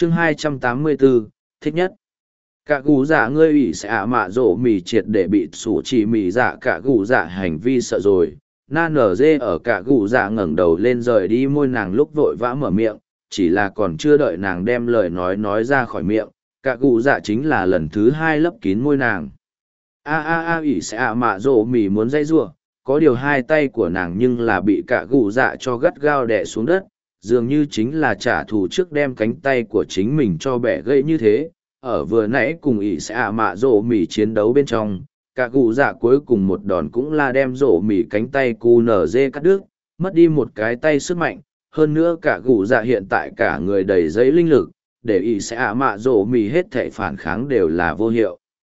Chương 284, thích nhất. Cả gù dạ ngươi ủy sẽ ạ mạ rổ mì triệt để bị sủ chỉ mì dạ cả gù dạ hành vi sợ rồi. Na nở dê ở cả gù dạ ngẩng đầu lên rời đi môi nàng lúc vội vã mở miệng, chỉ là còn chưa đợi nàng đem lời nói ra khỏi miệng, cả gù dạ chính là lần thứ hai lấp kín môi nàng. Ủy sẽ ạ mạ rổ mì muốn dây giụa, có điều hai tay của nàng nhưng là bị cả gù dạ cho gắt gao đè xuống đất, dường như chính là trả thù trước đem cánh tay của chính mình cho bẻ gãy như thế. Ở vừa nãy cùng ỷ sẽ ạ mạ rổ mì chiến đấu bên trong, cả gù dạ cuối cùng một đòn cũng là đem rổ mì cánh tay cu nở dê cắt đứt, mất đi một cái tay sức mạnh. Hơn nữa cả gù dạ hiện tại cả người đầy giấy linh lực, để ỷ sẽ ạ mạ rổ mì hết thảy phản kháng đều là vô hiệu.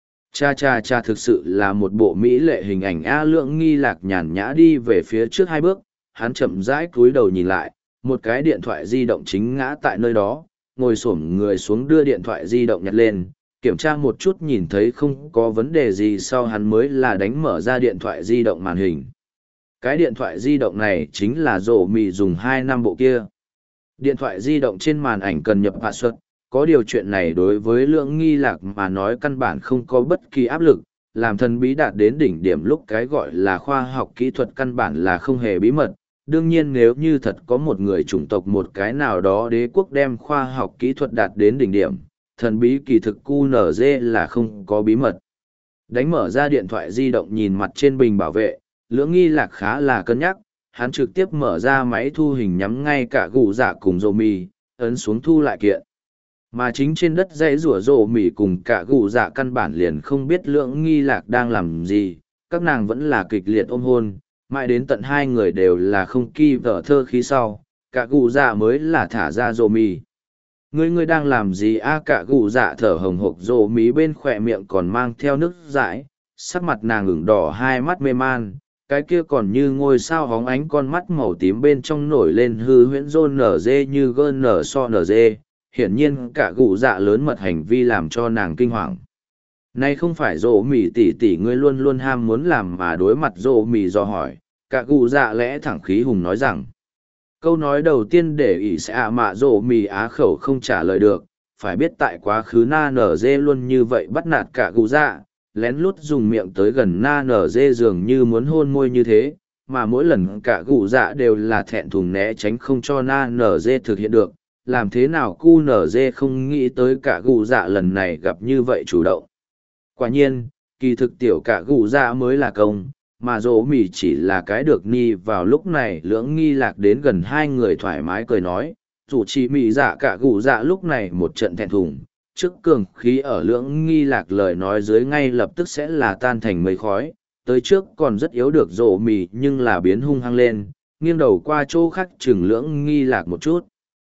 Cha thực sự là một bộ mỹ lệ hình ảnh. A Lượng Nghi Lạc nhàn nhã đi về phía trước hai bước, hắn chậm rãi cúi đầu nhìn lại, một cái điện thoại di động chính ngã tại nơi đó, ngồi xổm người xuống đưa điện thoại di động nhặt lên, kiểm tra một chút nhìn thấy không có vấn đề gì sau hắn mới là đánh mở ra điện thoại di động màn hình. Cái điện thoại di động này chính là rổ mì dùng 2 năm bộ kia. Điện thoại di động trên màn ảnh cần nhập password, có điều chuyện này đối với Lượng Nghi Lạc mà nói căn bản không có bất kỳ áp lực, làm thần bí đạt đến đỉnh điểm lúc cái gọi là khoa học kỹ thuật căn bản là không hề bí mật. Đương nhiên nếu như thật có một người chủng tộc một cái nào đó đế quốc đem khoa học kỹ thuật đạt đến đỉnh điểm, thần bí kỳ thực QNZ là không có bí mật. Đánh mở ra điện thoại di động nhìn mặt trên bình bảo vệ, Lưỡng Nghi Lạc khá là cân nhắc, hắn trực tiếp mở ra máy thu hình nhắm ngay cả gù dạ cùng rồ mì, ấn xuống thu lại kiện. Mà chính trên đất dãy rủa rồ mì cùng cả gù dạ căn bản liền không biết Lưỡng Nghi Lạc đang làm gì, các nàng vẫn là kịch liệt ôm hôn. Mãi đến tận hai người đều là không kỳ vợ thơ khí sau, cả gù dạ mới là thả ra rồ mì. Ngươi đang làm gì cả gù dạ thở hồng hộc rồ mì bên khỏe miệng còn mang theo nước dãi, sắc mặt nàng ửng đỏ hai mắt mê man, cái kia còn như ngôi sao hóng ánh con mắt màu tím bên trong nổi lên hư huyễn rôn nở dê như gơn nở so nở dê, hiển nhiên cả gù dạ lớn mật hành vi làm cho nàng kinh hoàng. Này không phải rổ mì tỷ ngươi luôn luôn ham muốn làm mà đối mặt rổ mì do hỏi, cả gù dạ lẽ thẳng khí hùng nói rằng. Câu nói đầu tiên để ỷ sẽ ạ mạ rổ mì á khẩu không trả lời được, phải biết tại quá khứ na nở dê luôn như vậy bắt nạt cả gù dạ, lén lút dùng miệng tới gần na nở dê dường như muốn hôn môi như thế, mà mỗi lần cả gù dạ đều là thẹn thùng né tránh không cho na nở dê thực hiện được, làm thế nào cu nở dê không nghĩ tới cả gù dạ lần này gặp như vậy chủ động. Quả nhiên, kỳ thực tiểu cả gù dạ mới là công, mà rỗ mì chỉ là cái được ni vào lúc này. Lưỡng Nghi Lạc đến gần hai người thoải mái cười nói, dù chỉ mì dạ cả gù dạ lúc này một trận thẹn thùng, trước cường khí ở Lưỡng Nghi Lạc lời nói dưới ngay lập tức sẽ là tan thành mây khói, tới trước còn rất yếu được rỗ mì nhưng là biến hung hăng lên, nghiêng đầu qua chỗ khác chừng Lưỡng Nghi Lạc một chút.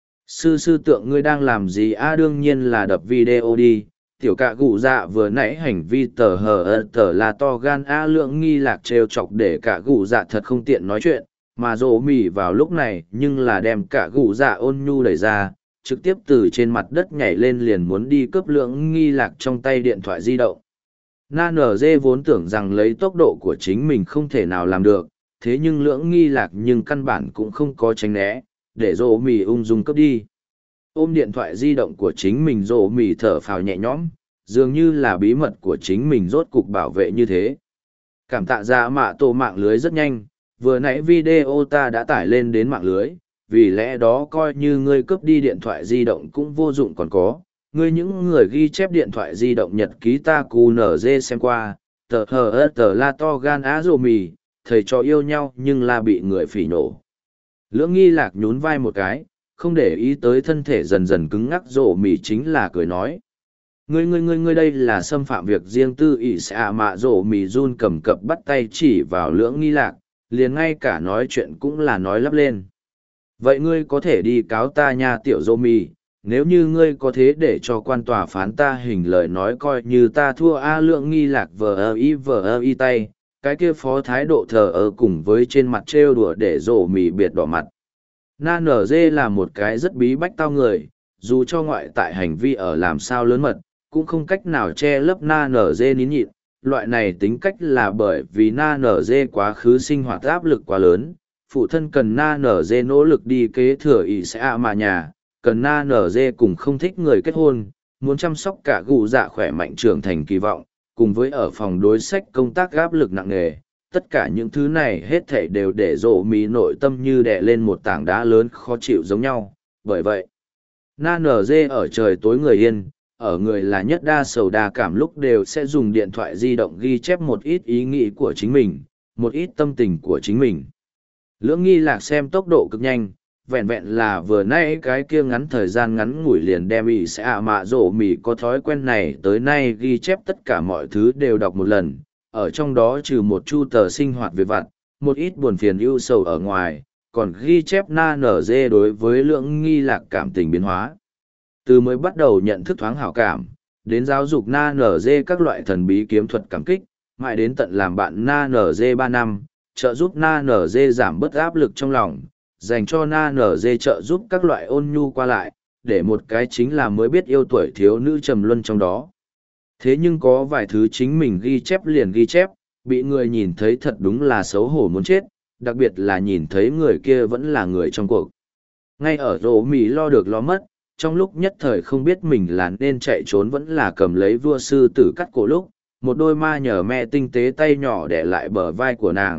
Sư tượng ngươi đang làm gì đương nhiên là đập video đi. Tiểu cạ gù dạ vừa nãy hành vi tờ là to gan Lưỡng Nghi Lạc trêu chọc để cả gù dạ thật không tiện nói chuyện, mà rỗ mì vào lúc này nhưng là đem cả gù dạ ôn nhu đẩy ra, trực tiếp từ trên mặt đất nhảy lên liền muốn đi cướp Lưỡng Nghi Lạc trong tay điện thoại di động. Na nở dê vốn tưởng rằng lấy tốc độ của chính mình không thể nào làm được, thế nhưng Lưỡng Nghi Lạc nhưng căn bản cũng không có tránh né, để rỗ mì ung dung cướp đi. Ôm điện thoại di động của chính mình rỗ mì thở phào nhẹ nhõm, dường như là bí mật của chính mình rốt cục bảo vệ như thế. Cảm tạ ra mạ tổ mạng lưới rất nhanh, vừa nãy video ta đã tải lên đến mạng lưới, vì lẽ đó coi như ngươi cướp đi điện thoại di động cũng vô dụng còn có. Ngươi những người ghi chép điện thoại di động nhật ký ta cù nở dê xem qua, tờ la to gan rỗ mì, thầy cho yêu nhau nhưng là bị người phỉ nổ. Lưỡng Nghi Lạc nhún vai một cái, không để ý tới thân thể dần dần cứng ngắc rỗ mì chính là cười nói. Ngươi đây là xâm phạm việc riêng tư. Ỷ sẽ ạ mạ rỗ mì run cầm cập bắt tay chỉ vào Lưỡng Nghi Lạc, liền ngay cả nói chuyện cũng là nói lắp lên. Vậy ngươi có thể đi cáo ta nha tiểu rỗ mì, nếu như ngươi có thế để cho quan tòa phán ta hình lời nói coi như ta thua. Lưỡng Nghi Lạc vờ ơ y tay, cái kia phó thái độ thờ ơ cùng với trên mặt trêu đùa để rỗ mì biệt đỏ mặt. Na nở dê là một cái rất bí bách tao người, dù cho ngoại tại hành vi ở làm sao lớn mật, cũng không cách nào che lấp na nở dê nín nhịn. Loại này tính cách là bởi vì na nở dê quá khứ sinh hoạt áp lực quá lớn, phụ thân cần na nở dê nỗ lực đi kế thừa ỷ sẽ ạ mà nhà, cần na nở dê cùng không thích người kết hôn, muốn chăm sóc cả gù dạ khỏe mạnh trưởng thành kỳ vọng, cùng với ở phòng đối sách công tác áp lực nặng nề. Tất cả những thứ này hết thảy đều để rộ mì nội tâm như đè lên một tảng đá lớn khó chịu giống nhau. Bởi vậy, na nở dê ở trời tối người yên, ở người là nhất đa sầu đa cảm lúc đều sẽ dùng điện thoại di động ghi chép một ít ý nghĩ của chính mình, một ít tâm tình của chính mình. Lưỡng nghi lạc xem tốc độ cực nhanh, vẹn vẹn là vừa nay cái kia ngắn thời gian ngắn ngủi liền đem ý sẽ ạ mạ rổ mì có thói quen này tới nay ghi chép tất cả mọi thứ đều đọc một lần, ở trong đó trừ một chu tờ sinh hoạt việc vặt, một ít buồn phiền ưu sầu ở ngoài, còn ghi chép na nở dê đối với lưỡng nghi lạc cảm tình biến hóa. Từ mới bắt đầu nhận thức thoáng hảo cảm, đến giáo dục na nở dê các loại thần bí kiếm thuật cảm kích, mãi đến tận làm bạn na nở dê 3 năm, trợ giúp na nở dê giảm bớt áp lực trong lòng, dành cho na nở dê trợ giúp các loại ôn nhu qua lại, để một cái chính là mới biết yêu tuổi thiếu nữ trầm luân trong đó. Thế nhưng có vài thứ chính mình ghi chép liền ghi chép, bị người nhìn thấy thật đúng là xấu hổ muốn chết, đặc biệt là nhìn thấy người kia vẫn là người trong cuộc. Ngay ở rổ mì lo được lo mất, trong lúc nhất thời không biết mình là nên chạy trốn vẫn là cầm lấy vua sư tử cắt cổ lúc, một đôi ma nhờ me tinh tế tay nhỏ để lại bờ vai của nàng.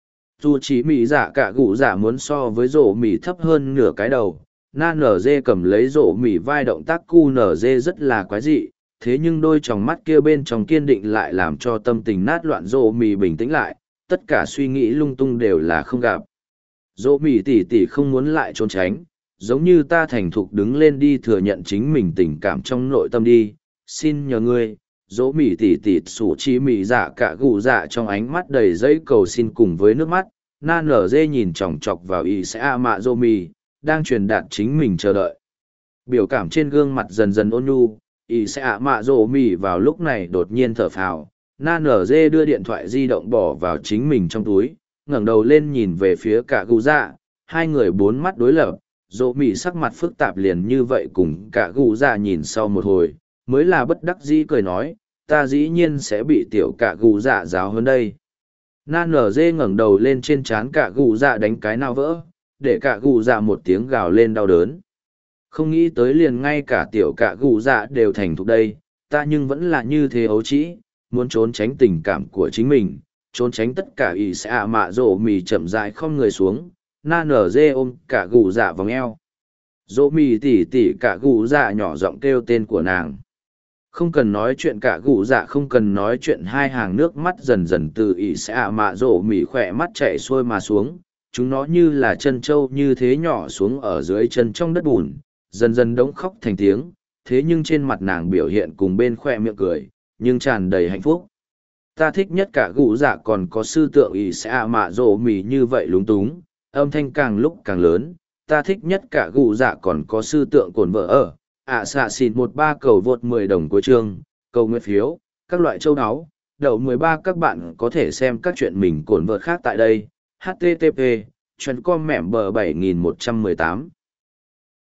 Dù chỉ mì dạ cả gụ dạ muốn so với rổ mì thấp hơn nửa cái đầu, na nở dê cầm lấy rổ mì vai động tác cu nở dê rất là quái dị, thế nhưng đôi tròng mắt kia bên trong kiên định lại làm cho tâm tình nát loạn rổ mì bình tĩnh lại, tất cả suy nghĩ lung tung đều là không gặp. Rổ mì tỉ tỉ không muốn lại trốn tránh, giống như ta thành thục đứng lên đi thừa nhận chính mình tình cảm trong nội tâm đi, xin nhờ ngươi. Dỗ mỉ tỉ tỉ sủ chi mỉ dạ cả gù dạ trong ánh mắt đầy dây cầu xin cùng với nước mắt, na nở dê nhìn chòng chọc vào y sẽ a mạ dô mì, đang truyền đạt chính mình chờ đợi. Biểu cảm trên gương mặt dần dần ôn nhu, y sẽ a mạ dô mì vào lúc này đột nhiên thở phào, na nở dê đưa điện thoại di động bỏ vào chính mình trong túi, ngẩng đầu lên nhìn về phía cả gù dạ, hai người bốn mắt đối lập, dỗ mì sắc mặt phức tạp liền như vậy cùng cả gù dạ nhìn sau một hồi, mới là bất đắc dĩ cười nói, ta dĩ nhiên sẽ bị tiểu cả gù dạ giáo hơn đây. Na nở dê ngẩng đầu lên trên trán cả gù dạ đánh cái nào vỡ, để cả gù dạ một tiếng gào lên đau đớn. Không nghĩ tới liền ngay cả tiểu cả gù dạ đều thành thục đây, ta nhưng vẫn là như thế ấu trĩ, muốn trốn tránh tình cảm của chính mình, trốn tránh tất cả ý sẽ ạ mạ rổ mì chậm rãi không người xuống, na nở dê ôm cả gù dạ vòng eo. Rổ mì tỉ tỉ cả gù dạ nhỏ giọng kêu tên của nàng. Không cần nói chuyện cả gù dạ không cần nói chuyện, hai hàng nước mắt dần dần từ ỉ sẽ ạ mạ rổ mỉ khỏe mắt chạy xuôi mà xuống, chúng nó như là chân trâu như thế nhỏ xuống ở dưới chân trong đất bùn, dần dần đống khóc thành tiếng, thế nhưng trên mặt nàng biểu hiện cùng bên khoe miệng cười, nhưng tràn đầy hạnh phúc. Ta thích nhất cả gù dạ còn có sư tượng ỉ sẽ ạ mạ rổ mỉ như vậy lúng túng, âm thanh càng lúc càng lớn, ta thích nhất cả gù dạ còn có sư tượng cồn vợ ở. Xạ xịn 13 cầu vượt 10 đồng cuối chương, cầu nguyện phiếu, các loại châu áo, đậu 13 các bạn có thể xem các chuyện mình cồn vợt khác tại đây, http, chuyện com mẻm bờ 7118.